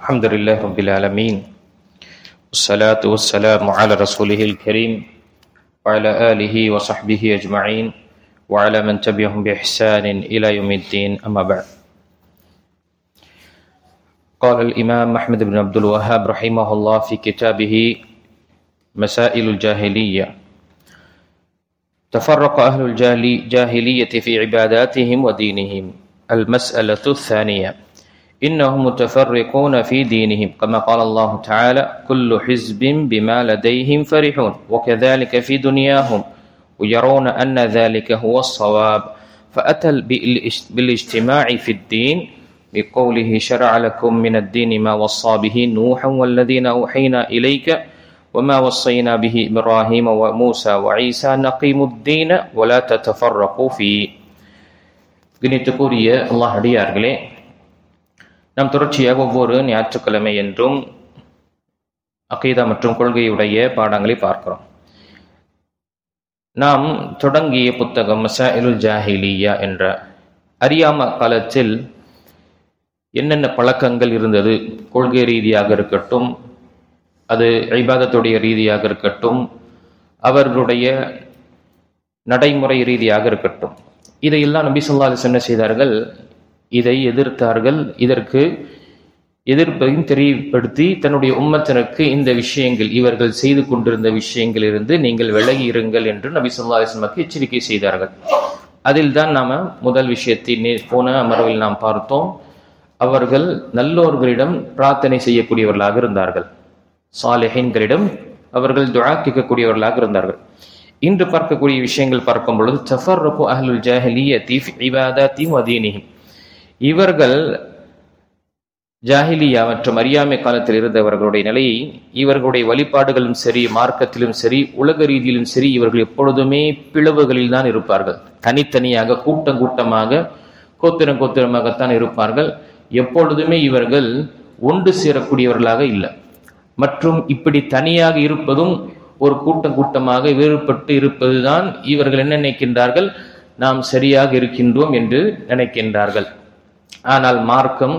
الحمد لله رب العالمين والصلاة والسلام على رسوله الكريم وعلى آله وصحبه أجمعين وعلى من تبعهم بإحسان إلى يوم الدين أما بعد. قال الإمام أحمد بن عبد الوهاب رحمه الله في كتابه مسائل الجاهلية: تفرق أهل الجاهلية في عباداتهم ودينهم. المسألة الثانية: إنهم متفرقون في دينهم كما قال الله تعالى: كل حزب بما لديهم فرحون وكذلك في دنياهم ويرون أن ذلك هو الصواب، فأتى بالاجتماع في الدين بقوله: شرع لكم من الدين ما وصى به نوحا والذين أوحينا إليك وما وصينا به إبراهيم وموسى وعيسى أن أقيموا الدين ولا تتفرقوا فيه. கணித்துக்குரிய அல்லாஹ் அடியார்களே, நாம் தொடர்ச்சியாக ஒவ்வொரு ஞாயிற்றுக்கிழமை என்றும் அகீதா மற்றும் கொள்கையுடைய பாடங்களை பார்க்கிறோம். நாம் தொடங்கிய புத்தகம் மசாயிலுல் ஜாஹிலியா என்ற அறியாம காலத்தில் என்னென்ன பழக்கங்கள் இருந்தது, கொள்கை ரீதியாக இருக்கட்டும், அது இபாதத்துடைய ரீதியாக இருக்கட்டும், அவர்களுடைய நடைமுறை ரீதியாக இருக்கட்டும், இதையெல்லாம் நபி ஸல்லல்லாஹு அலைஹி வஸல்லம் என்ன செய்தார்கள்? இதை எதிர்த்தார்கள். இதற்கு எதிர்ப்பையும் தெரியப்படுத்தி தன்னுடைய உம்மத்தினருக்கு இந்த விஷயங்கள், இவர்கள் செய்து கொண்டிருந்த விஷயங்களிலிருந்து நீங்கள் விலகி இருங்கள் என்று நபி ஸல்லல்லாஹு அலைஹி வஸல்லம் எச்சரிக்கை செய்தார்கள். அதில் தான் நாம முதல் விஷயத்தை போன அமர்வில் நாம் பார்த்தோம். அவர்கள் நல்லோர்களிடம் பிரார்த்தனை செய்யக்கூடியவர்களாக இருந்தார்கள். சாலிஹீன்களிடம் அவர்கள் துஆ கேட்கக்கூடியவர்களாக இருந்தார்கள். இன்று பார்க்கக்கூடிய விஷயங்கள் பார்க்கும் பொழுது தஃபர்ரகு அஹ்லுல் ஜாஹிலிய்யத்தி ஃபி இபாதாத்திஹிம் வ தீனிஹிம். இவர்கள் ஜாஹிலியா மற்றும் அறியாமை காலத்தில் இருந்தவர்களுடைய நிலையை, இவர்களுடைய வழிபாடுகளும் சரி, மார்க்கத்திலும் சரி, உலக ரீதியிலும் சரி, இவர்கள் எப்பொழுதுமே பிளவுகளில் தான் இருப்பார்கள். தனித்தனியாக, கூட்டம் கூட்டமாக, கோத்திரம் கோத்திரமாகத்தான் இருப்பார்கள். எப்பொழுதுமே இவர்கள் ஒன்று சேரக்கூடியவர்களாக இல்லை. மற்றும் இப்படி தனியாக இருப்பதும், ஒரு கூட்டம் கூட்டமாக வேறுபட்டு இருப்பதுதான் இவர்கள் என்ன நினைக்கின்றார்கள்? நாம் சரியாக இருக்கின்றோம் என்று நினைக்கின்றார்கள். ஆனால் மார்க்கம்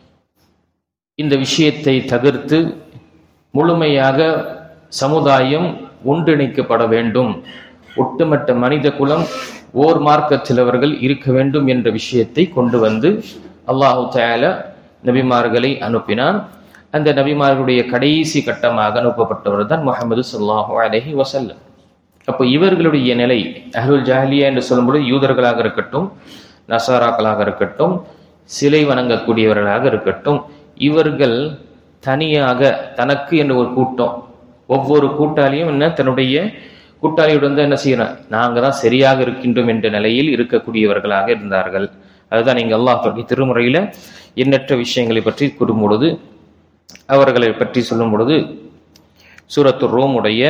இந்த விஷயத்தை தவிர்த்து முழுமையாக சமுதாயம் ஒன்றிணைக்கப்பட வேண்டும், ஒட்டுமொத்த மனித குலம் ஓர் மார்க்கத்தில் அவர்கள் இருக்க வேண்டும் என்ற விஷயத்தை கொண்டு வந்து அல்லாஹு தஆலா நபிமார்களை அனுப்பினான். அந்த நபிமார்களுடைய கடைசி கட்டமாக அனுப்பப்பட்டவர் தான் முஹம்மது ஸல்லல்லாஹு அலைஹி வஸல்லம். அப்போ இவர்களுடைய நிலை, அஹ்லுல் ஜாஹிலியா என்று சொல்லும்போது யூதர்களாக இருக்கட்டும், நசாராக்களாக இருக்கட்டும், சிலை வணங்கக்கூடியவர்களாக இருக்கட்டும், இவர்கள் தனியாக தனக்கு என்ற ஒரு கூட்டம், ஒவ்வொரு கூட்டாளியும் என்ன தன்னுடைய கூட்டாளியுடன் தான் என்ன செய்யணும், நாங்கள் தான் சரியாக இருக்கின்றோம் என்ற நிலையில் இருக்கக்கூடியவர்களாக இருந்தார்கள். அதுதான் இங்கே அல்லாஹ் திருமுறையில எண்ணற்ற விஷயங்களை பற்றி கூறும் பொழுது, அவர்களை பற்றி சொல்லும் பொழுது சூரத்து ரோமுடைய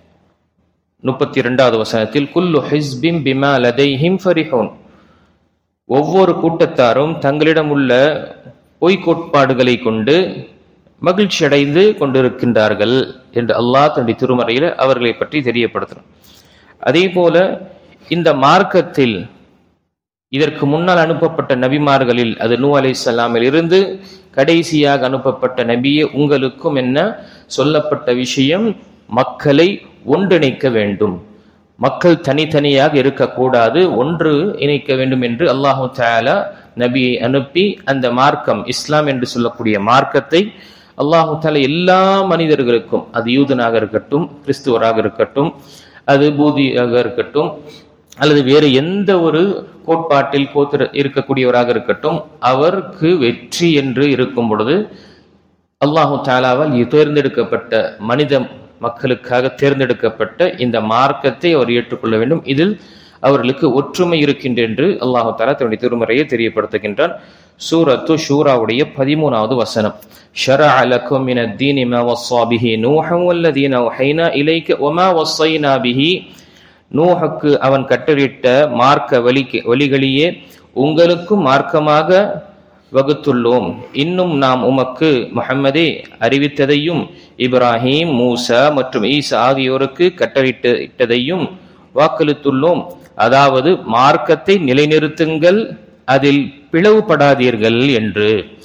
32வது வசனத்தில் குல்லு ஹிஸ்பின் பிமா லதைஹிம் ஃபரிஹூன், ஒவ்வொரு கூட்டத்தாரும் தங்களிடம் உள்ள பொய்க்கோட்பாடுகளை கொண்டு மகிழ்ச்சி அடைந்து கொண்டிருக்கின்றார்கள் என்று அல்லாஹ் தன்னுடைய திருமறையில அவர்களை பற்றி தெரியப்படுத்துறார். அதே போல இந்த மார்க்கத்தில் இதற்கு முன்னால் அனுப்பப்பட்ட நபிமார்களில், அது நூ அலைஹிஸ்ஸலாமில் இருந்து கடைசியாக அனுப்பப்பட்ட நபியே, உங்களுக்கும் என்ன சொல்லப்பட்ட விஷயம்? மக்களை ஒன்றிணைக்க வேண்டும், மக்கள் தனித்தனியாக இருக்கக்கூடாது, ஒன்று இணைக்க வேண்டும் என்று அல்லாஹு தஆலா நபியை அனுப்பி அந்த மார்க்கம், இஸ்லாம் என்று சொல்லக்கூடிய மார்க்கத்தை அல்லாஹு தஆலா எல்லா மனிதர்களுக்கும், அது யூதனாக இருக்கட்டும், கிறிஸ்துவராக இருக்கட்டும், அது பூதியாக இருக்கட்டும், அல்லது வேறு எந்த ஒரு கோட்பாட்டில் இருக்கக்கூடியவராக இருக்கட்டும், அவருக்கு வெற்றி என்று இருக்கும் பொழுது அல்லாஹு தஆலாவால் தேர்ந்தெடுக்கப்பட்ட மனித மக்களுக்காக தேர்ந்தெடுக்கப்பட்ட இந்த மார்க்கத்தை அவர் ஏற்றுக்கொள்ள வேண்டும். இதில் அவர்களுக்கு ஒற்றுமை இருக்கின்ற என்று அல்லாஹு தஆலா தன்னுடைய திருமறையை தெரியப்படுத்துகின்றான். சூரத்து ஷூராவுடைய 13வது வசனம்: ஷரஅ லக்கும் மினத் தீனி மா வஸ்ஸா பிஹி நூஹன் வல்லதீன அவ்ஹைனா இலைக வமா வஸ்ஸைனா பிஹி, நூஹுக்கு அவன் கட்டளையிட்ட மார்க்க வழிகளையே உங்களுக்கும் மார்க்கமாக வகுத்துள்ளோம். இன்னும் நாம் உமக்கு முஹம்மதே அறிவித்ததையும் இப்ராஹீம், மூசா மற்றும் ஈசா ஆகியோருக்கு கட்டளையிட்டதையும் வாக்களித்துள்ளோம். அதாவது மார்க்கத்தை நிலைநிறுத்துங்கள், அதில் பிளவுபடாதீர்கள் என்று. அப்ப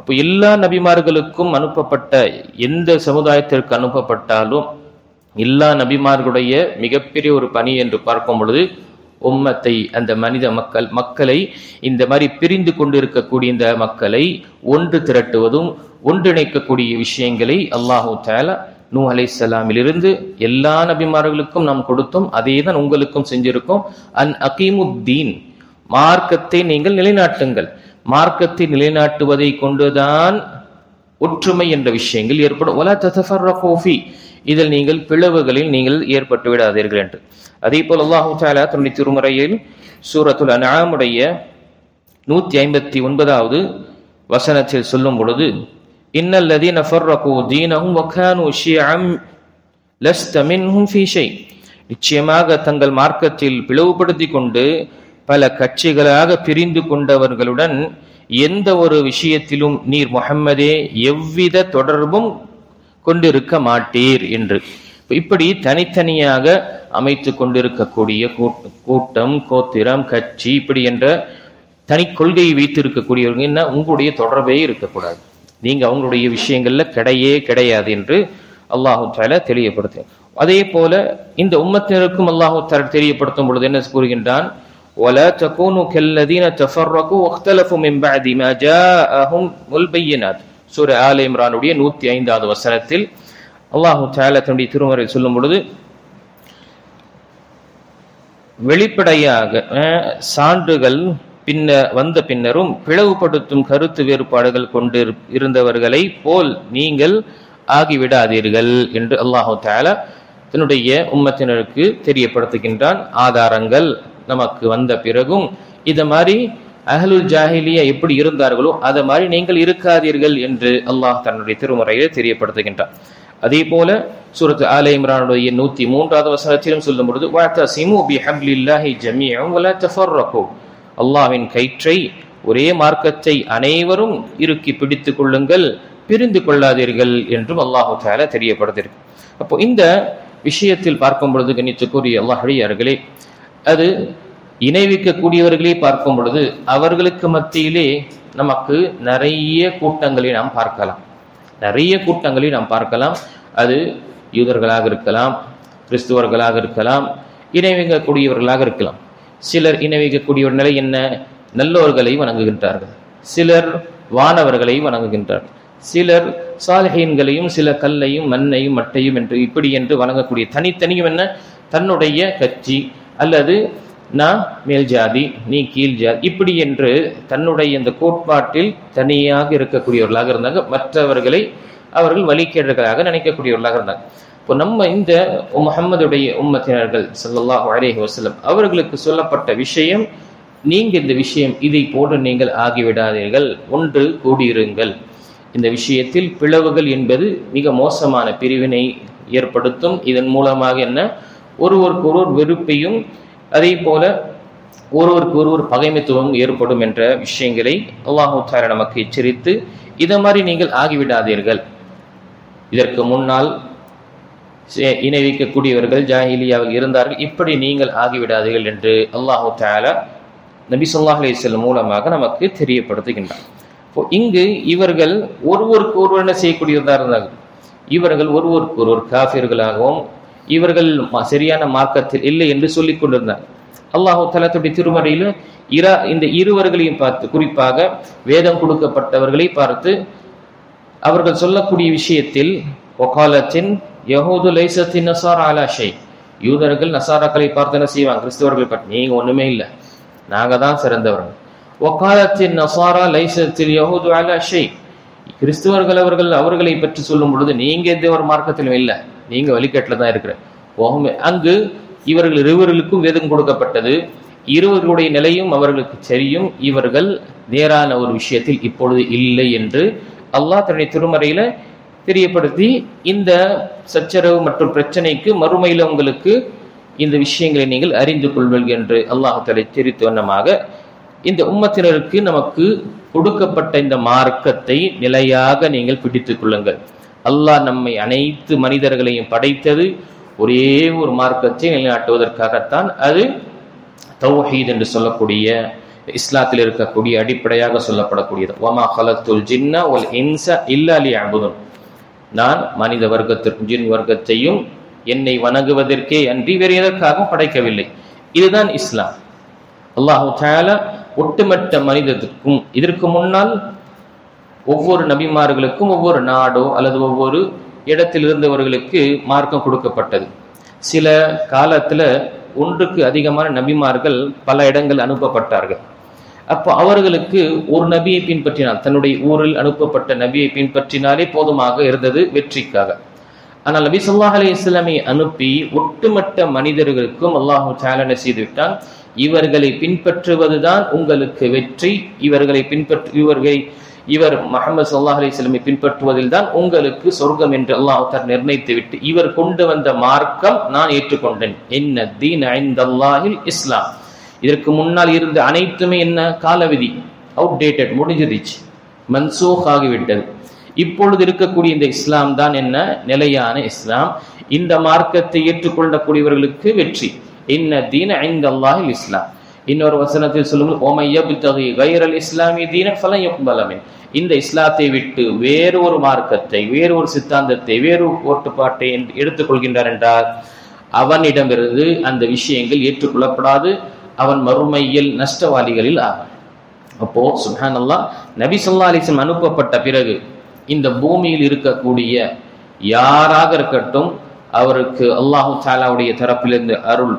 அப்போ எல்லா நபிமார்களுக்கும் அனுப்பப்பட்ட எந்த சமுதாயத்திற்கு அனுப்பப்பட்டாலும் எல்லா நபிமார்களுடைய மிகப்பெரிய ஒரு பணி என்று பார்க்கும் பொழுது உம்மத்தை, அந்த மனித மக்களை இந்த மாதிரி பிரிந்து கொண்டிருக்கக்கூடிய இந்த மக்களை ஒன்று திரட்டுவதும் ஒன்றிணைக்கக்கூடிய விஷயங்களை அல்லாஹு தஆலா நூஹ் அலைஹிஸ்ஸலாமிலிருந்து எல்லா நபிமார்களுக்கும் நாம் கொடுத்தோம். அதே தான் உங்களுக்கும் செஞ்சிருக்கோம். அன் அகீமுத்தீன், மார்க்கத்தை நீங்கள் நிலைநாட்டுங்கள். மார்க்கத்தை நிலைநாட்டுவதை கொண்டுதான் ஒற்றுமை என்ற விஷயங்கள் ஏற்படும். வலா ததஃபர்ரகூ ஃபீ, இதில் நீங்கள் பிளவுகளில் நீங்கள் ஏற்பட்டு விடாதீர்கள் என்று. அதே போல் அல்லாஹு தஆலா தன்னுடைய திருமறையில் சூரத்துல் அன்ஆமுடைய 159வது வசனத்தில் சொல்லும் பொழுது, இன்னல்லதீன ஃபர்ரகூ தீனஹும் வகானூ ஷியஅம் லஸ்த மின்ஹும் ஃபீ ஷை, நிச்சயமாக தங்கள் மார்க்கத்தில் பிளவுபடுத்தி கொண்டு பல கட்சிகளாக பிரிந்து கொண்டவர்களுடன் எந்த ஒரு விஷயத்திலும் நீர் முஹம்மதே எவ்வித தொடர்பும் கொண்டிருக்க மாட்டீர் என்று. இப்படி தனித்தனியாக அமைத்து கொண்டிருக்கக்கூடிய கூட்டம், கோத்திரம், கட்சி, இப்படி என்ற தனி கொள்கையை வைத்திருக்கக்கூடியவர்கள் என்ன, உங்களுடைய தொடர்பே இருக்கக்கூடாது, நீங்க அவங்களுடைய விஷயங்கள்ல கிடையாது என்று அல்லாஹு தஆலா தெளிவுபடுத்து. அதே போல இந்த உம்மத்தினருக்கும் அல்லாஹு தஆலா தெரியப்படுத்தும் பொழுது என்ன கூறுகின்றான், وَلَا تَكُونُوا كَالَّذِينَ تَفَرَّقُوا وَاخْتَلَفُوا مِنْ بَعْدِ مَا جَاءَهُمُ الْبَيِّنَاتُ. சூரா ஆல இம்ரானுடைய 105வது வசனத்தில் அல்லாஹு தஆலா தன்னுடைய திருமறையில் சொல்லும் பொழுது, வெளிப்படையாக சான்றுகள் வந்த பின்னரும் பிளவுபடுத்தும் கருத்து வேறுபாடுகள் கொண்டு இருந்தவர்களை போல் நீங்கள் ஆகிவிடாதீர்கள் என்று அல்லாஹு தஆலா தன்னுடைய உம்மத்தினருக்கு தெரியப்படுத்துகின்றான். ஆதாரங்கள் நமக்கு வந்த பிறகும் இத மாதிரி அஹ்லுல் ஜாஹிலியா எப்படி இருந்தார்களோ அதை மாதிரி நீங்கள் இருக்காதீர்கள் என்று அல்லாஹ் தன்னுடைய திருமறையில் தெரியப்படுத்துகின்றான். அதே போல சூரத் ஆல இம்ரானுடைய 103வது வசனத்திலும் சொல்லும் பொழுது, வஅதஸிமு பிஹப்லில்லாஹி ஜமீஅன் வலா தஃபர்ரகு, அல்லாஹ்வின் கயிற்றை, ஒரே மார்க்கத்தை அனைவரும் இறுக்கி பிடித்துக் கொள்ளுங்கள், பிரிந்து கொள்ளாதீர்கள் என்றும் அல்லாஹு தஆலா தெரியப்படுத்தியிருக்கு. அப்போ இந்த விஷயத்தில் பார்க்கும் பொழுது கண்ணியத்துக்குரிய அல்லாஹ்வியார்களே, அது இணைவிக்கக்கூடியவர்களே பார்க்கும் பொழுது அவர்களுக்கு மத்தியிலே நமக்கு நிறைய கூட்டங்களை நாம் பார்க்கலாம். அது யூதர்களாக இருக்கலாம், கிறிஸ்துவர்களாக இருக்கலாம், இணைவிக்கக்கூடியவர்களாக இருக்கலாம். சிலர் இணைவிக்கக்கூடிய நிலை என்ன, நல்லோர்களை வணங்குகின்றார்கள், சிலர் வானவர்களை வணங்குகின்றார்கள், சிலர் சாலிஹீன்களையும் சில கல்லையும் மண்ணையும் மட்டையும் என்று இப்படி என்று வணங்கக்கூடிய தனித்தனியும் என்ன, தன்னுடைய கட்சி அல்லது நான் மேல் ஜாதி நீ கீழ் ஜாதி இப்படி என்று தன்னுடைய இந்த கோட்பாட்டில் தனியாக இருக்கக்கூடியவர்களாக இருந்தாங்க. மற்றவர்களை அவர்கள் வழிகேடர்களாக நினைக்கக்கூடியவர்களாக இருந்தாங்க. இப்போ நம்ம இந்த முஹம்மதுடைய உம்மத்தினர்கள் ஸல்லல்லாஹு அலைஹி வஸல்லம் அவர்களுக்கு சொல்லப்பட்ட விஷயம், நீங்க இந்த விஷயம் இதை போன்று நீங்கள் ஆகிவிடாதீர்கள், ஒன்று கூடியிருங்கள். இந்த விஷயத்தில் பிளவுகள் என்பது மிக மோசமான பிரிவினை ஏற்படுத்தும். இதன் மூலமாக என்ன, ஒருவருக்கு ஒருவர் வெறுப்பையும் அதே போல ஒருவருக்கு ஒருவர் பகைமைத்துவம் ஏற்படும் என்ற விஷயங்களை அல்லாஹு தஆலா நமக்கு எச்சரித்து, இதை மாதிரி நீங்கள் ஆகிவிடாதீர்கள். இதற்கு முன்னால் இணைவிக்கக்கூடியவர்கள் ஜாஹிலியாவில் இருந்தார்கள், இப்படி நீங்கள் ஆகிவிடாதீர்கள் என்று அல்லாஹு தஆலா நபி ஸல்லல்லாஹு அலைஹி வஸல்லம் மூலமாக நமக்கு தெரியப்படுத்துகின்றார். இங்கு இவர்கள் ஒருவருக்கு ஒருவர் என்ன செய்யக்கூடியவர்களாக இருந்தார்கள், இவர்கள் ஒருவருக்கு ஒருவர் காஃபிர்களாகவும் இவர்கள் சரியான மார்க்கத்தில் இல்லை என்று சொல்லிக் கொண்டிருந்தார். அல்லாஹு தஆலா தன்னுடைய திருமறையில் இந்த இருவர்களையும் பார்த்து, குறிப்பாக வேதம் கொடுக்கப்பட்டவர்களை பார்த்து அவர்கள் சொல்லக்கூடிய விஷயத்தில், வகாலத்தின் யஹூது லைஸத்தின் நஸாரா அலா ஷை, யூதர்கள் நசாராக்களை பார்த்து என்ன செய்வாங்க, கிறிஸ்தவர்கள் பார்த்து நீங்க ஒண்ணுமே இல்லை, நாங்க தான் சிறந்தவர்கள். வகாலத்தின் நஸாரா லைஸத்தில் யஹூது அலா ஷை, கிறிஸ்தவர்கள் அவர்களை பற்றி சொல்லும் பொழுது நீங்க எந்த ஒரு மார்க்கத்திலும் இல்லை, நீங்க வழிகாட்டில தான் இருக்கிற. அங்கு இவர்கள் இருவர்களுக்கும் வேதம் கொடுக்கப்பட்டது, இருவர்களுடைய நிலையும் அவர்களுக்கு தெரியும், இவர்கள் நேரான ஒரு விஷயத்தில் இப்பொழுது இல்லை என்று அல்லாஹ் தன்னுடைய திருமறையில தெரியப்படுத்தி, இந்த சச்சரவு மற்றும் பிரச்சனைக்கு மறுமையில உங்களுக்கு இந்த விஷயங்களை நீங்கள் அறிந்து கொள்வீர்கள் என்று அல்லாஹ் தஆலா தெரிவித்த வண்ணமாக இந்த உம்மத்தினருக்கு நமக்கு கொடுக்கப்பட்ட இந்த மார்க்கத்தை நிலையாக நீங்கள் பிடித்துக் கொள்ளுங்கள். அல்லாஹ் நம்மை அனைத்து மனிதர்களையும் படைத்தது ஒரே ஒரு மார்க்கத்தை நிலைநாட்டுவதற்காகத்தான். அது தௌஹீத் என்று சொல்லக்கூடிய இஸ்லாத்தில் இருக்கக்கூடிய அடிப்படையாக சொல்லப்படக்கூடியது. வமா ஹலக்துல் ஜின்ன வல் இன்ஸ இல்லா லியஅபுதுன், நான் மனித வர்க்கத்திற்கும் ஜின் வர்க்கத்தையும் என்னை வணங்குவதற்கே அன்றி வேறு எதற்காகவும் படைக்கவில்லை. இதுதான் இஸ்லாம். அல்லாஹு தஆலா ஒட்டுமொத்த மனிதத்துக்கும், இதற்கு முன்னால் ஒவ்வொரு நபிமார்களுக்கும் ஒவ்வொரு நாடோ அல்லது ஒவ்வொரு இடத்தில் இருந்தவர்களுக்கு மார்க்கம் கொடுக்கப்பட்டது. சில காலத்துல ஒன்றுக்கு அதிகமான நபிமார்கள் பல இடங்கள் அனுப்பப்பட்டார்கள். அப்போ அவர்களுக்கு ஒரு நபியை பின்பற்றினால், தன்னுடைய ஊரில் அனுப்பப்பட்ட நபியை பின்பற்றினாலே போதுமாக இருந்தது வெற்றிக்காக. ஆனால் நபி ஸல்லல்லாஹு அலைஹி வஸல்லமை அனுப்பி ஒட்டுமொத்த மனிதர்களுக்கும் அல்லாஹு தஆலா செய்து விட்டான், இவர்களை பின்பற்றுவதுதான் உங்களுக்கு வெற்றி, இவர் முஹம்மது ஸல்லல்லாஹு அலைஹி வஸல்லம் பின்பற்றுவதில் தான் உங்களுக்கு சொர்க்கம் என்று அல்லாஹ் தஆலா நிர்ணயித்து விட்டு, இவர் கொண்டு வந்த மார்க்கம் நான் ஏற்றுக்கொண்டேன். இன்ன தீன இன்தல்லாஹில் இஸ்லாம். இதற்கு முன்னால் இருந்த அனைத்துமே என்ன, காலவிதி, அவுடேட்டட், முடிஞ்சிருச்சு, மன்சூக் ஆகிவிட்டது. இப்பொழுது இருக்கக்கூடிய இந்த இஸ்லாம் தான் என்ன, நிலையான இஸ்லாம். இந்த மார்க்கத்தை ஏற்றுக்கொள்ளக்கூடியவர்களுக்கு வெற்றி. இன்ன தீன இன்தல்லாஹில் இஸ்லாம். இன்னொரு வசனத்தில் சொல்லுங்கள், ஓமை யப்தகி கைரல் இஸ்லாமி தீன ஃபலன் யுக்பல மின். இந்த இஸ்லாத்தை விட்டு வேறு ஒரு மார்க்கத்தை, வேறு ஒரு சித்தாந்தத்தை, வேறு கோட்பாட்டை எடுத்துக்கொள்கின்றார் என்றால் அவனிடமிருந்து அந்த விஷயங்கள் ஏற்றுக்கொள்ளப்படாது, அவன் மறுமையில் நஷ்டவாளிகளில் ஆவான். அப்போ சுப்ஹானல்லாஹ், நபி ஸல்லல்லாஹு அலைஹி வஸல்லம் அனுப்பப்பட்ட பிறகு இந்த பூமியில் இருக்கக்கூடிய யாராக இருக்கட்டும், அவருக்கு அல்லாஹு தஆலாவுடைய தரப்பிலிருந்து அருள்,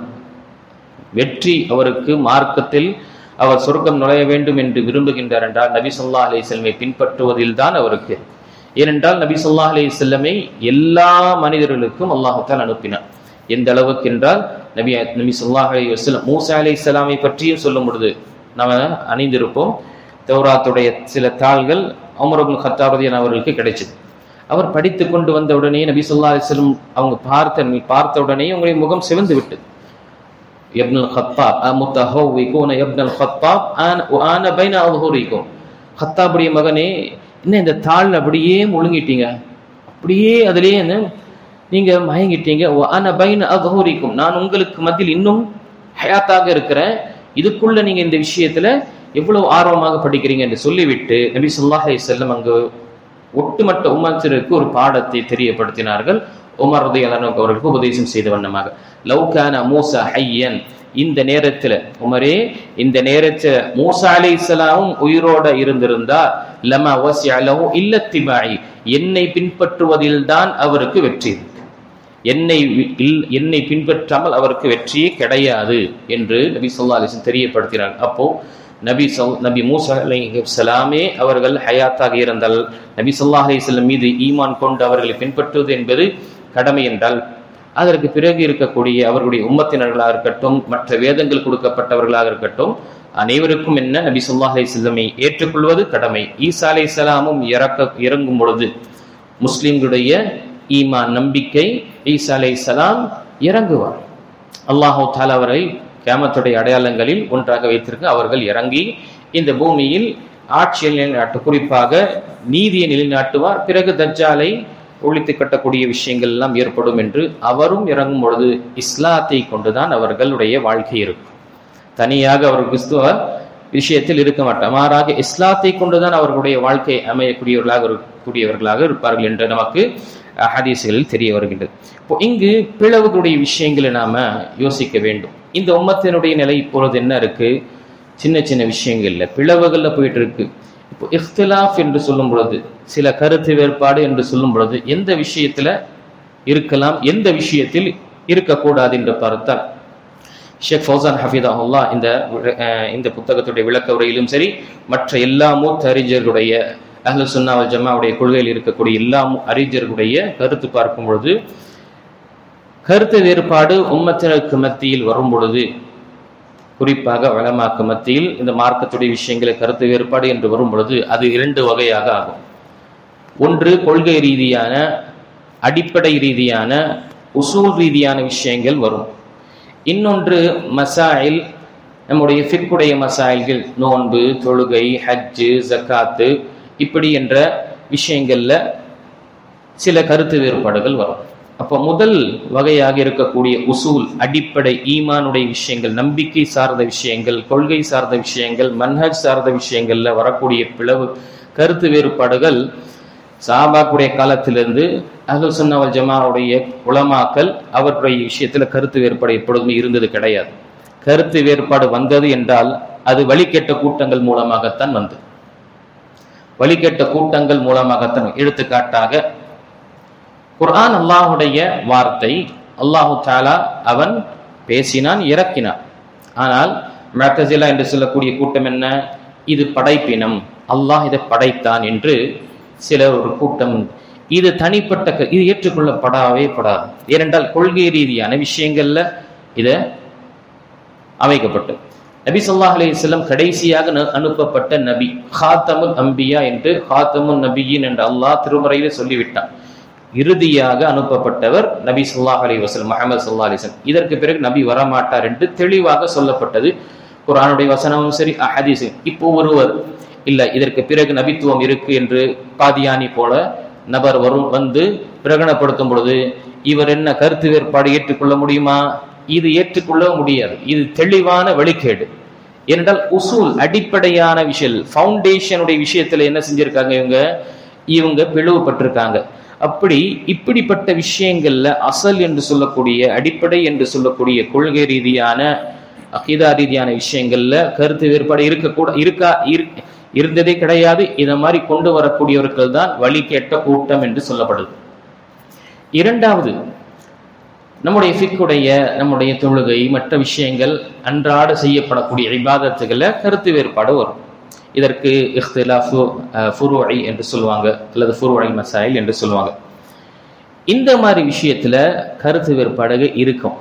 வெற்றி, அவருக்கு மார்க்கத்தில் அவர் சொர்க்கம் நுழைய வேண்டும் என்று விரும்புகின்றார் என்றால் நபி ஸல்லல்லாஹு அலைஹி வஸல்லம் பின்பற்றுவதில் தான் அவருக்கு. ஏனென்றால் நபி ஸல்லல்லாஹு அலைஹி வஸல்லம் எல்லா மனிதர்களுக்கும் அல்லாஹ் தஆலா அனுப்பினார். எந்த அளவுக்கு என்றால் நபி ஸல்லல்லாஹு அலைஹி வஸல்லம் மூசா அலைஹிஸ்ஸலாமை பற்றியும் சொல்லும் பொழுது நாம அணிந்திருப்போம், தௌராத்துடைய சில தாள்கள் உமர் இப்னு கத்தாப் ரலியல்லாஹு அவர்களுக்கு கிடைச்சது. அவர் படித்து கொண்டு வந்த உடனே நபி ஸல்லல்லாஹு அலைஹி வஸல்லம் அவங்க பார்த்த உடனே உங்களுடைய முகம் சிவந்து விட்டது. இப்னுல் கத்தாப் அமுத்தஹவ்விகுன இப்னுல் கத்தாப் ஆன பைன அல்ஹுரிகும், கத்தாபுடைய மகனே, என்ன இந்த தாள் அப்படியே முழுங்கிட்டீங்க, அப்படியே அதிலேயே நீங்க மயங்கிட்டீங்க. ஆன பைன அல்ஹுரிகும், நான் உங்களுக்கு மத்தியில் இன்னும் ஹயாத்தாக இருக்கிறேன், இதுக்குள்ள நீங்க இந்த விஷயத்துல எவ்வளவு ஆர்வமாக படிக்கிறீங்க என்று சொல்லிவிட்டு நபி ஸல்லல்லாஹு அலைஹி வஸல்லம் அங்கு ஒட்டுமொத்த உம்மத்திற்கு ஒரு பாடத்தை தெரியப்படுத்தினார்கள். உமர் ரலியல்லாஹு அன்ஹு அவர்களுக்கு உபதேசம் செய்த வண்ணமாக, லவ் கான மூஸா ஹய்யன், இந்த நேரத்துல உமரே, இந்த நேரத்துல மூஸா அலைஹிஸ்ஸலாமும் உயிரோட இருந்திருந்தா லமா வஸிஅ லஹு இல்ல இத்திபாஇ, என்னை பின்பற்றுவதில் தான் அவருக்கு வெற்றி, என்னை பின்பற்றாமல் அவருக்கு வெற்றியே கிடையாது என்று நபி ஸல்லல்லாஹு அலைஹி வஸல்லம் தெரியப்படுத்தினார். அப்போ நபி மூஸா அலைஹிஸ்ஸலாமே அவர்கள் ஹயாத்தாக இருந்தால் நபி ஸல்லல்லாஹு அலைஹி வஸல்லம் மீது ஈமான் கொண்டு அவர்களை பின்பற்றுவது என்பது கடமை என்றால், அதற்கு பிறகு இருக்கக்கூடிய அவர்களுடைய உம்மத்தினர்களாக இருக்கட்டும், மற்ற வேதங்கள் கொடுக்கப்பட்டவர்களாக இருக்கட்டும், அனைவருக்கும் என்ன, நபி ஸல்லல்லாஹு அலைஹி வஸல்லம் ஏற்றுக்கொள்வது கடமை. ஈசா அலைஹிஸ்ஸலாமும் இறங்கும் பொழுது முஸ்லிம்களுடைய ஈமான் நம்பிக்கை, ஈசா அலைஹிஸ்ஸலாம் இறங்குவார். அல்லாஹு தஆலா அவரை கியாமத்துடைய அடையாளங்களில் ஒன்றாக வைத்திருக்க அவர்கள் இறங்கி இந்த பூமியில் ஆட்சியை நிலைநாட்டு, குறிப்பாக நீதியை நிலைநாட்டுவார். பிறகு தஜ்ஜாலை ஒழித்து கட்டக்கூடிய விஷயங்கள் எல்லாம் ஏற்படும் என்று அவரும் இறங்கும் பொழுது இஸ்லாத்தை கொண்டுதான் அவர்களுடைய வாழ்க்கை இருக்கும். தனியாக அவர் கிறிஸ்துவ விஷயத்தில் இருக்க மாட்டார், மாறாக இஸ்லாத்தை கொண்டுதான் அவர்களுடைய வாழ்க்கை அமையக்கூடியவர்களாக இருப்பார்கள் என்று நமக்கு ஹதீஸ்களில் தெரிய வருகின்றது. இப்போ இங்கு பிளவுகளுடைய விஷயங்களை நாம யோசிக்க வேண்டும். இந்த உம்மத்தினுடைய நிலை இப்பொழுது என்ன இருக்கு, சின்ன சின்ன விஷயங்கள்ல பிளவுகள்ல போயிட்டு இருக்கு. இப்போ இஃப்திலாஃப் என்று சொல்லும் பொழுது, சில கருத்து வேறுபாடு என்று சொல்லும் பொழுது எந்த விஷயத்துல இருக்கலாம், எந்த விஷயத்தில் இருக்கக்கூடாது என்று பார்த்தால், ஷேக் ஃபௌசான் ஹஃபிதஹுல்லாஹ் இந்த புத்தகத்துடைய விளக்க உரையிலும் சரி, மற்ற எல்லா மூத்த அறிஞர்களுடைய அஹ்லு சுன்னா வல் ஜமாவுடைய கொள்கையில் இருக்கக்கூடிய எல்லா அறிஞர்களுடைய கருத்து பார்க்கும் பொழுது, கருத்து வேறுபாடு உம்மத்தினருக்கு மத்தியில் வரும் பொழுது, குறிப்பாக உலமாக்கு மத்தியில் இந்த மார்க்கத்துடைய விஷயங்களை கருத்து வேறுபாடு என்று வரும் பொழுது அது இரண்டு வகையாக ஆகும். ஒன்று கொள்கை ரீதியான, அடிப்படை ரீதியான, உசூல் ரீதியான விஷயங்கள் வரும். இன்னொன்று மசாயில், நம்முடைய ஃபிக்ஹுடைய மசாயில்கள், நோன்பு, தொழுகை, ஹஜ்ஜு, ஜக்காத்து, இப்படி என்ற விஷயங்கள்ல சில கருத்து வேறுபாடுகள் வரும். அப்போ முதல் வகையாக இருக்கக்கூடிய உசூல், அடிப்படை ஈமானுடைய விஷயங்கள், நம்பிக்கை சார்ந்த விஷயங்கள், கொள்கை சார்ந்த விஷயங்கள், மன்ஹஜ் சார்ந்த விஷயங்கள்ல வரக்கூடிய பிளவு கருத்து வேறுபாடுகள் சஹாபாக்குடைய காலத்திலிருந்து அஹ்லுஸ் சுன்னா வல் ஜமாஅவுடைய உலமாக்கள் அவருடைய விஷயத்துல கருத்து வேறுபாடு எப்பொழுதுமே இருந்தது கிடையாது. கருத்து வேறுபாடு வந்தது என்றால் அது வழிகெட்ட கூட்டங்கள் மூலமாகத்தான் வந்தது. வழிகெட்ட கூட்டங்கள் மூலமாகத்தான். எடுத்துக்காட்டாக குர்ஆன் அல்லாஹுடைய வார்த்தை, அல்லாஹு தஆலா அவன் பேசினான், இறக்கினான். ஆனால் முஅ்தஸிலா என்று சொல்லக்கூடிய கூட்டம் என்ன, இது படைப்பினம், அல்லாஹ் இதை படைத்தான் என்று சில ஒரு கூட்டம். இது தனிப்பட்ட, இது ஏற்றுக்கொள்ளப்படவே படாது. ஏனென்றால் கொள்கை ரீதியான விஷயங்கள்ல இத அமைக்கப்பட்டு நபி ஸல்லல்லாஹு அலைஹி வஸல்லம் கடைசியாக அனுப்பப்பட்ட நபி, ஹாத்தமுல் அம்பியா என்று, ஹாத்தமுன் நபியின் என்று அல்லாஹ் திருமறையிலே சொல்லிவிட்டான். இறுதியாக அனுப்பப்பட்டவர் நபி ஸல்லல்லாஹு அலைஹி வஸல்லம், முஹம்மது ஸல்லல்லாஹு அலைஹி வஸல்லம். இதற்கு பிறகு நபி வரமாட்டார் என்று தெளிவாக சொல்லப்பட்டது. குர்ஆனுடைய வசனமும் சரி, ஹதீஸும். இப்போ ஒருவர் இல்ல இதற்கு பிறகு நபித்துவம் இருக்கு என்று காதியானி போல நபர் வந்து பிரகடனப்படுத்தும் பொழுது இவர் என்ன கருத்து வேறுபாடு ஏற்றுக்கொள்ள முடியுமா? இது ஏற்றுக்கொள்ள முடியாது. இது தெளிவான வழிகேடு. ஏனென்றால் உசூல், அடிப்படையான விஷயம், ஃபவுண்டேஷனுடைய விஷயத்துல என்ன செஞ்சிருக்காங்க, இவங்க பிளவுபட்டிருக்காங்க. அப்படி இப்படிப்பட்ட விஷயங்கள்ல அசல் என்று சொல்லக்கூடிய, அடிப்படை என்று சொல்லக்கூடிய கொள்கை ரீதியான, அகீதா ரீதியான விஷயங்கள்ல கருத்து வேறுபாடு இருந்ததே கிடையாது. இத மாதிரி கொண்டு வரக்கூடியவர்கள் தான் வழிகேட்ட கூட்டம் என்று சொல்லப்படுது. இரண்டாவது, நம்முடைய ஃபிக்குடைய, நம்முடைய தொழுகை, மற்ற விஷயங்கள், அன்றாட செய்யப்படக்கூடிய இபாதத்துகளை கருத்து வேறுபாடு வரும். இதற்கு இஹ்திலாஃபு ஃபுரூஇ என்று சொல்லுவாங்க, அல்லது ஃபுரூஇ மசாயில் என்று சொல்லுவாங்க. இந்த மாதிரி விஷயத்துல கருத்து வேறுபாடுகள் இருக்கும்.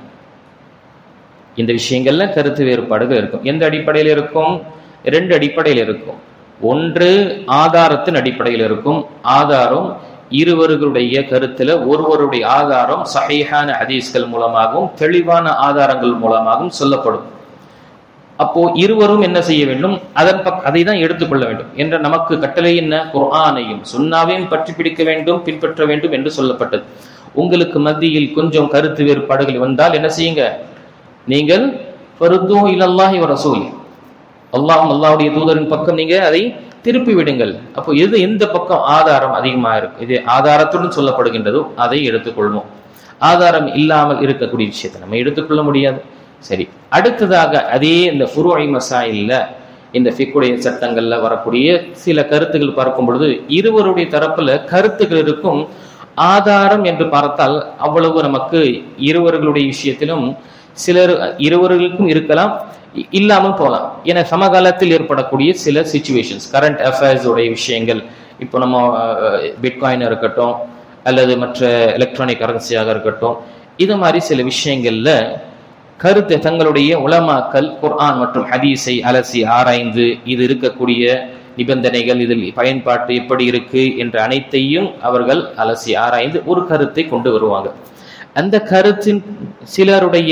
இந்த விஷயங்கள்ல கருத்து வேறுபாடுகள் இருக்கும். எந்த அடிப்படையில் இருக்கும்? ரெண்டு அடிப்படையில் இருக்கும். ஒன்று ஆதாரத்தின் அடிப்படையில் இருக்கும். ஆதாரம் இருவர்களுடைய கருத்துல ஒருவருடைய ஆதாரம் சஹீஹான ஹதீஸ்கள் மூலமாகவும் தெளிவான ஆதாரங்கள் மூலமாகவும் சொல்லப்படும். அப்போ இருவரும் என்ன செய்ய வேண்டும்? அதை தான் எடுத்துக்கொள்ள வேண்டும் என்ற நமக்கு கட்டளை என்ன? குர்ஆனையும் சுன்னாவையும் பற்றி பிடிக்க வேண்டும், பின்பற்ற வேண்டும் என்று சொல்லப்பட்டது. உங்களுக்கு மத்தியில் கொஞ்சம் கருத்து வேறுபாடுகள் வந்தால் என்ன செய்யுங்க? நீங்கள் ஃபருது இலல்லாஹி வ ரசூலி, அல்லாஹ்வும் அல்லாஹ்வுடைய தூதரின் பக்கம் நீங்க அதை திருப்பி விடுங்கள். அப்போ எந்த பக்கம் ஆதாரம் அதிகமா இருக்கு, இது ஆதாரத்துடன் சொல்லப்படுகின்றதோ அதை எடுத்துக்கொள்வோம். ஆதாரம் இல்லாமல் இருக்கக்கூடிய விஷயத்தை நம்ம எடுத்துக்கொள்ள முடியாது. சரி, அடுத்ததாக அதே இந்த ஃபுரூஇ மசாயில்ல, இந்த ஃபிக்குடைய சட்டங்கள்ல வரக்கூடிய சில கருத்துக்கள் பார்க்கும் பொழுது இருவருடைய தரப்புல கருத்துக்கள் இருக்கும். ஆதாரம் என்று பார்த்தால் அவ்வளவு நமக்கு இருவர்களுடைய விஷயத்திலும் சிலர் இருவர்களுக்கும் இருக்கலாம், இல்லாமல் போகலாம். ஏன்னா சமகாலத்தில் ஏற்படக்கூடிய சில சிச்சுவேஷன்ஸ், கரண்ட் அஃபேர்ஸ் உடைய விஷயங்கள், இப்போ நம்ம பிட்காயின் இருக்கட்டும் அல்லது மற்ற எலக்ட்ரானிக் கரன்சியாக இருக்கட்டும், இது மாதிரி சில விஷயங்கள்ல கருத்து தங்களுடைய உலமாக்கள் குர்ஆன் மற்றும் ஹதீஸை அலசி ஆராய்ந்து இது இருக்கக்கூடிய நிபந்தனைகள், இதில் பயன்பாட்டு எப்படி இருக்கு என்ற அனைத்தையும் அவர்கள் அலசி ஆராய்ந்து ஒரு கருத்தை கொண்டு வருவாங்க. அந்த கருத்தின் சிலருடைய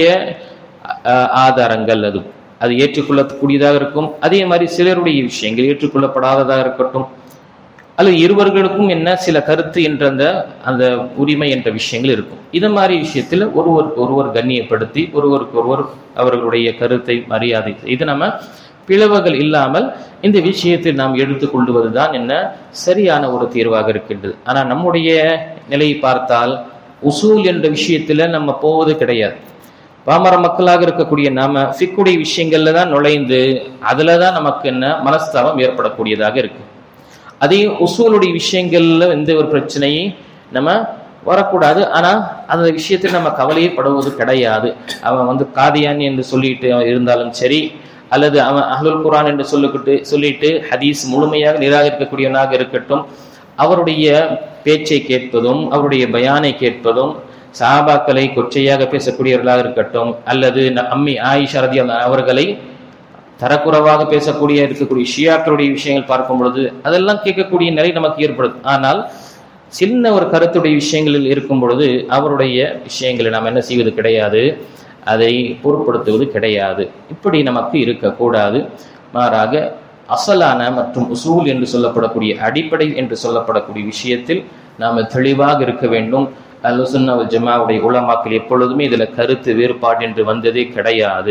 ஆதாரங்கள் அது ஏற்றுக்கொள்ளக்கூடியதாக இருக்கும். அதே மாதிரி சிலருடைய விஷயங்கள் ஏற்றுக்கொள்ளப்படாததாக இருக்கட்டும், அல்லது இருவர்களுக்கும் என்ன சில கருத்து என்ற அந்த உரிமை என்ற விஷயங்கள் இருக்கும். இது மாதிரி விஷயத்தில் ஒருவருக்கு ஒருவர் கண்ணியப்படுத்தி ஒருவருக்கு ஒருவர் அவர்களுடைய கருத்தை மரியாதை இது நம்ம பிளவுகள் இல்லாமல் இந்த விஷயத்தில் நாம் எடுத்துக்கொள்வதுதான் என்ன சரியான ஒரு தீர்வாக இருக்கின்றது. ஆனால் நம்முடைய நிலையை பார்த்தால் உசூல் என்ற விஷயத்துல நம்ம போவது கிடையாது. பாமர மக்களாக இருக்கக்கூடிய நாம ஃபிக்குடைய விஷயங்கள்ல தான் நுழைந்து அதுலதான் நமக்கு என்ன மனஸ்தாபம் ஏற்படக்கூடியதாக இருக்கு. அதே உசூலுடைய விஷயங்கள்ல எந்த ஒரு பிரச்சனையும் நம்ம வரக்கூடாது. ஆனா அந்த விஷயத்தில் நம்ம கவலையே படுவது கிடையாது. அவன் காதியானி என்று சொல்லிட்டு இருந்தாலும் சரி, அல்லது அவன் அஹ்லுல் குர்ஆன் என்று சொல்லிட்டு ஹதீஸ் முழுமையாக நிராகரிக்கக்கூடியவனாக இருக்கட்டும், அவருடைய பேச்சை கேட்பதும் அவருடைய பயானை கேட்பதும், சஹாபாக்களை கொச்சையாக பேசக்கூடியவர்களாக இருக்கட்டும், அல்லது அம்மி ஆயிஷா ரலியல்லாஹு அவர்களை தரக்குறைவாக இருக்கக்கூடிய ஷியாக்களுடைய விஷயங்கள் பார்க்கும் பொழுது அதெல்லாம் கேட்கக்கூடிய நிலை நமக்கு ஏற்படுது. ஆனால் சின்ன ஒரு கருத்துடைய விஷயங்களில் இருக்கும் பொழுது அவருடைய விஷயங்களை நாம் என்ன செய்வது கிடையாது, அதை பொருட்படுத்துவது கிடையாது. இப்படி நமக்கு இருக்கக்கூடாது. மாறாக அசலான மற்றும் உசூல் என்று சொல்லப்படக்கூடிய அடிப்படை என்று சொல்லப்படக்கூடிய விஷயத்தில் நாம் தெளிவாக இருக்க வேண்டும். அஹ்லுஸ் சுன்னா வல் ஜமாஅவுடைய உலமாக்கள் எப்பொழுதுமே இதுல கருத்து வேறுபாடு என்று வந்ததே கிடையாது.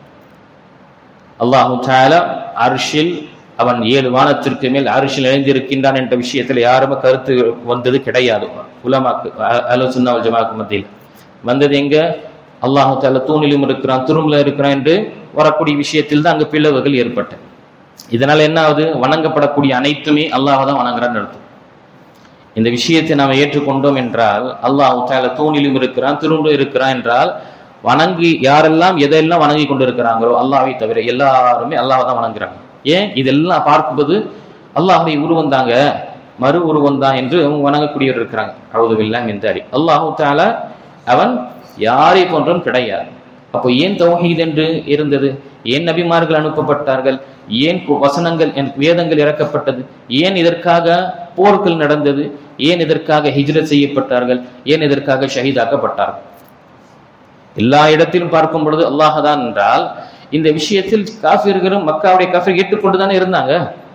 அல்லாஹு தஆலா அர்ஷில் அவன் 7 வானத்திற்கு மேல் அர்ஷில் எழுந்திருக்கின்றான் என்ற விஷயத்தில் யாருமே கருத்து வந்தது கிடையாது. உலமாக்கு அஹ்லுஸ் சுன்னா வல் ஜமாஅக்கு மத்தியில் வந்தது எங்க? அல்லாஹு தஆலா தூணிலும் இருக்கிறான், துரும்புல இருக்கிறான் என்று வரக்கூடிய விஷயத்தில் தான் அங்கு பிளவுகள் ஏற்பட்டது. இதனால என்ன ஆகுது? வணங்கப்படக்கூடிய அனைத்துமே அல்லாஹ் தான் வணங்குறான்னு அர்த்தம். இந்த விஷயத்தை நாம் ஏற்றுக்கொண்டோம் என்றால் அல்லாஹ் தஆலா தூணிலும் இருக்கிறான், துரும்புல இருக்கிறான் என்றால் வணங்கி யாரெல்லாம் எதெல்லாம் வணங்கி கொண்டு இருக்கிறாங்களோ அல்லாஹ்வை தவிர எல்லாருமே அல்லாஹ் தான் வணங்குறாங்க. ஏன்? இதெல்லாம் பார்க்கும்போது அல்லாஹ்வுடைய உருவம் தாங்க, மறு உருவம் தான் என்று வணங்கக்கூடியவர் இருக்கிறாங்க. அவுது பில்லாஹ் மின் தாலிக். அல்லாஹ் தஆலா அவன் யாரை போன்றும் கிடையாது. அப்போ ஏன் தௌஹீத் என்று இருந்தது? ஏன் நபிமார்கள் அனுப்பப்பட்டார்கள்? ஏன் வசனங்கள் வேதங்கள் இறக்கப்பட்டது? ஏன் இதற்காக போர்கள் நடந்தது? ஏன் இதற்காக ஹிஜ்ரத் செய்யப்பட்டார்கள்? ஏன் இதற்காக ஷஹீதாக்கப்பட்டார்கள்? எல்லா இடத்திலும் பார்க்கும் பொழுது அல்லாஹ் தான் என்றால் இந்த விஷயத்தில் காஃபிர்களும் மக்காவுடைய காஃபிர் ஏற்றுக்கொண்டுதானே இருந்தாங்க.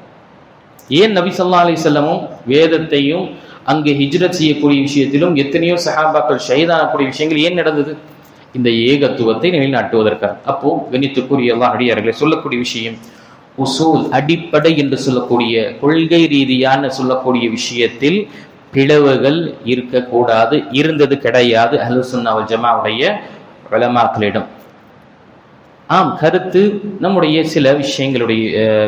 ஏன் நபி ஸல்லல்லாஹு அலைஹி வஸல்லமும் வேதத்தையும் அங்கு ஹிஜ்ரத் செய்யக்கூடிய விஷயத்திலும் எத்தனையோ சஹாபாக்கள் ஷஹீதானக்கூடிய விஷயங்கள் ஏன் நடந்தது? இந்த ஏகத்துவத்தை நிலைநாட்டுவதற்காக. அப்போ கணித்துக்குரிய அல்லாஹ் அடியார்களை சொல்லக்கூடிய விஷயம் உசூல், அடிப்படை என்று சொல்லக்கூடிய கொள்கை ரீதியான சொல்லக்கூடிய விஷயத்தில் பிளவுகள் இருக்கக்கூடாது, இருந்தது கிடையாது அஹ்லுஸ் சுன்னா வல் ஜமாஅவுடைய உலமாக்களிடம். ஆம், கருத்து நம்முடைய சில விஷயங்களுடைய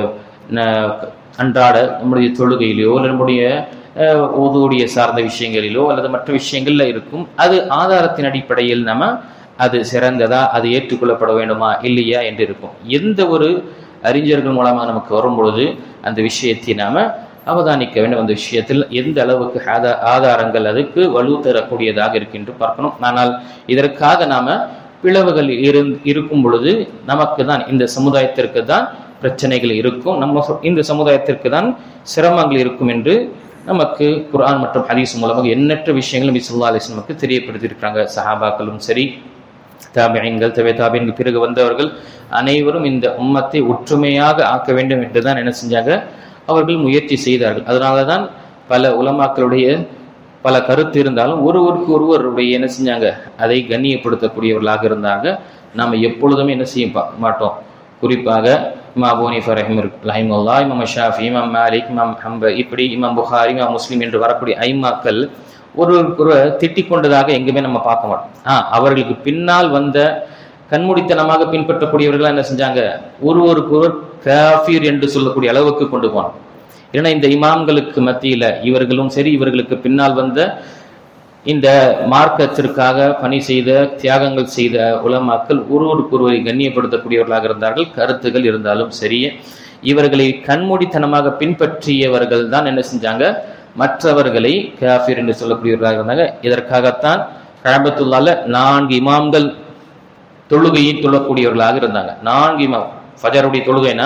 அன்றாட நம்முடைய தொழுகையிலோ நம்முடைய ஓதுடைய சார்ந்த விஷயங்களிலோ அல்லது மற்ற விஷயங்கள்ல இருக்கும். அது ஆதாரத்தின் அடிப்படையில் நம்ம அது சிறந்ததா, அது ஏற்றுக்கொள்ளப்பட வேண்டுமா இல்லையா என்று இருக்கும். எந்த ஒரு அறிஞர்கள் மூலமாக நமக்கு வரும் பொழுது அந்த விஷயத்தை நாம அவதானிக்க வேண்டும். அந்த விஷயத்தில் எந்த அளவுக்கு ஆதாரங்கள் அதுக்கு வலு தரக்கூடியதாக இருக்கின்ற பார்க்கணும். ஆனால் இதற்காக நாம பிளவுகள் இருக்கும் பொழுது நமக்கு தான், இந்த சமுதாயத்திற்கு தான் பிரச்சனைகள் இருக்கும், நம்ம இந்த சமுதாயத்திற்கு தான் சிரமங்கள் இருக்கும் என்று நமக்கு குர்ஆன் மற்றும் ஹதீஸ் மூலமாக எண்ணற்ற விஷயங்கள் நபி ஸல்லல்லாஹு அலைஹி வஸல்லம் நமக்கு தெரியப்படுத்தியிருக்கிறாங்க. சஹாபாக்களும் சரி, தாபிஈன்கள், தாபிஈன்கள் பிறகு வந்தவர்கள் அனைவரும் இந்த உம்மத்தை ஒற்றுமையாக ஆக்க வேண்டும் என்றுதான் என்ன செஞ்சாங்க? அவர்கள் முயற்சி செய்தார்கள். அதனாலதான் பல உலமாக்களுடைய பல கருத்து இருந்தாலும் ஒருவருக்கு ஒருவருடைய என்ன செஞ்சாங்க? அதை கண்ணியப்படுத்தக்கூடியவர்களாக இருந்தாங்க. நாம் எப்பொழுதுமே என்ன செய்ய மாட்டோம். குறிப்பாக இமாம் அபூ ஹனீஃபா ரஹிமஹுல்லாஹ், இமாம் ஷாஃபி, இமாம் மாலிக், இமாம் ஹம்பல், இப்படி இமாம் புகாரி, இமாம் முஸ்லிம் என்று வரக்கூடிய ஐமாக்கள் ஒருவருக்கொருவர் திட்டிக் கொண்டதாக எங்குமே நம்ம பார்க்க மாட்டோம். அவர்களுக்கு பின்னால் வந்த கண்மூடித்தனமாக பின்பற்றக்கூடியவர்கள் என்ன செஞ்சாங்க? ஒருவருக்கொருவர் காஃபிர் என்று சொல்லக்கூடிய அளவுக்கு கொண்டு போனாங்க. ஏன்னா இந்த இமாம்களுக்கு மத்தியில இவர்களும் சரி, இவர்களுக்கு பின்னால் வந்த இந்த மார்க்கத்திற்காக பணி செய்த, தியாகங்கள் செய்த உலமாக்கள் ஒருவருக்கொருவரை கண்ணியப்படுத்தக்கூடியவர்களாக இருந்தார்கள். கருத்துகள் இருந்தாலும் சரி, இவர்களை கண்மூடித்தனமாக பின்பற்றியவர்கள் தான் என்ன செஞ்சாங்க? மற்றவர்களை காஃபிர் என்று சொல்லக்கூடியவர்களாக இருந்தாங்க. இதற்காகத்தான் கஅபத்துல்லாஹ்ல 4 இமாம்கள் தொழுகையை தொழக்கூடியவர்களாக இருந்தாங்க. 4 இமாம். ஃபஜருடைய தொழுகைனா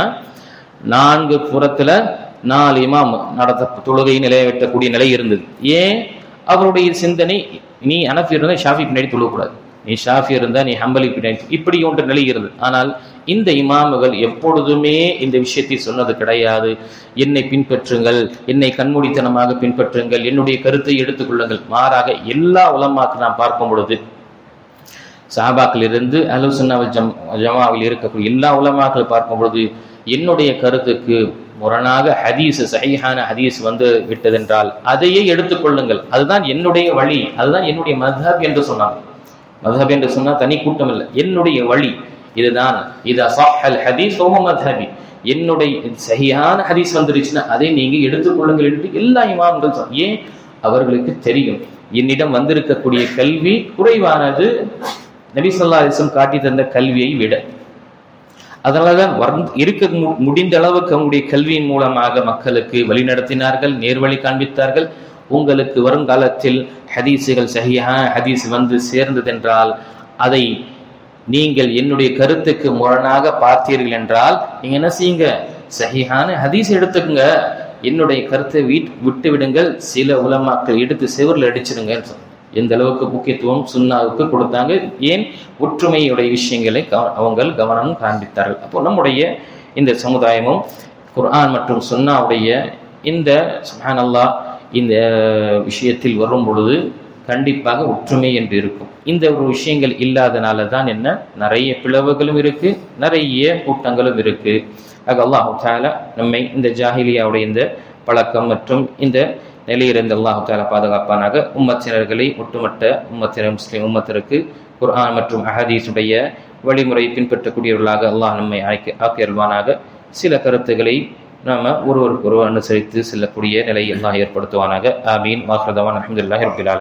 4 புறத்துல 4 இமாம் நடத்த தொழுகையை நிலையெட்டக்கூடிய நிலை இருந்தது. ஏன்? அவருடைய சிந்தனை, நீ ஹனஃபி இருந்தா ஷாஃபி பின்னாடி தொழக்கூடாது, நீ ஷாஃபி இருந்தா நீ ஹம்பலி பின்னாடி, இப்படி ஒன்று நிலை இருந்தது. ஆனால் இந்த இமாம்கள் எப்பொழுதுமே இந்த விஷயத்தை சொன்னது கிடையாது. என்னை பின்பற்றுங்கள், என்னை கண்மூடித்தனமாக பின்பற்றுங்கள், என்னுடைய கருத்தை எடுத்துக்கொள்ளுங்கள். மாறாக எல்லா உலமாக்கள் நாம் பார்க்கும் பொழுது சஹாபாக்கள் இருந்து அஹ்லுஸ் சுன்னா வல் ஜமாஅவில் இருக்கக்கூடிய எல்லா உலமாக்கள் பார்க்கும் பொழுது என்னுடைய கருத்துக்கு முரணாக ஹதீஸ், சஹீஹான ஹதீஸ் வந்து விட்டதென்றால் அதையே எடுத்துக்கொள்ளுங்கள், அதுதான் என்னுடைய வழி, அதுதான் என்னுடைய மத்ஹப் என்று சொன்னாங்க. மத்ஹப் என்று சொன்னா தனி கூட்டம் இல்லை, என்னுடைய வழி இதுதான். இது ஸஹ்ஹல் ஹதீஸ் வஹுவ மத்ஹபி, என்னுடைய சஹீஹான ஹதீஸ் வந்துருச்சுன்னா அதை நீங்க எடுத்துக்கொள்ளுங்கள் என்று எல்லா இமாம்கள் சொன்னாங்க. ஏன்? அவர்களுக்கு தெரியும் என்னிடம் வந்திருக்கக்கூடிய கல்வி குறைவானது நபி ஸல்லல்லாஹு அலைஹி வஸல்லம் காட்டி தந்த கல்வியை விட. அதனாலதான் இருக்க முடிந்த அளவுக்கு அவங்களுடைய கல்வியின் மூலமாக மக்களுக்கு வழிநடத்தினார்கள், நேர்வழி காண்பித்தார்கள். உங்களுக்கு வருங்காலத்தில் ஹதீஸுகள் சஹீஹான ஹதீஸ் வந்து சேர்ந்ததென்றால் அதை நீங்கள் என்னுடைய கருத்துக்கு முரணாக பார்த்தீர்கள் என்றால் நீங்க என்ன செய்யுங்க? சஹீஹான ஹதீஸ் எடுத்துக்கங்க, என்னுடைய கருத்தை விட்டு விடுங்கள். சில உலமாக்கள் எடுத்து செவரில் அடிச்சிருங்க. எந்த அளவுக்கு முக்கியத்துவம் சுன்னாவுக்கு கொடுத்தாங்க. ஏன்? ஒற்றுமையுடைய விஷயங்களை அவங்க கவனமும் காண்பித்தார்கள். அப்போ நம்முடைய இந்த சமுதாயமும் குர்ஆன் மற்றும் சுன்னாவுடைய இந்த சுப்ஹானல்லாஹ் இந்த விஷயத்தில் வரும் பொழுது கண்டிப்பாக ஒற்றுமை என்று இருக்கும். இந்த ஒரு விஷயங்கள் இல்லாதனால தான் என்ன, நிறைய பிளவுகளும் இருக்கு, நிறைய கூட்டங்களும் இருக்கு. ஆக அல்லாஹு தஆலா நம்மை இந்த ஜாஹிலியாவுடைய இந்த பழக்கம் மற்றும் இந்த நிலையிலிருந்து அல்லாஹு தஆலா பாதுகாப்பானாக. உம்மத்தினர்களை ஒட்டுமொத்த உம்மத்தினர் முஸ்லிம் உம்மத்திற்கு குர்ஆன் மற்றும் அஹதீஸுடைய வழிமுறை பின்பற்றக்கூடியவர்களாக அல்லாஹ் நம்மை ஆக்கியல்வானாக. சில கருத்துக்களை நாம ஒருவருக்கு ஒருவர் அனுசரித்து செல்லக்கூடிய நிலையை அல்லாஹ் ஏற்படுத்துவானாக. ஆமீன். வாஹிரு தஅவானா அல்ஹம்துலில்லாஹி ரப்பில் ஆலமீன்.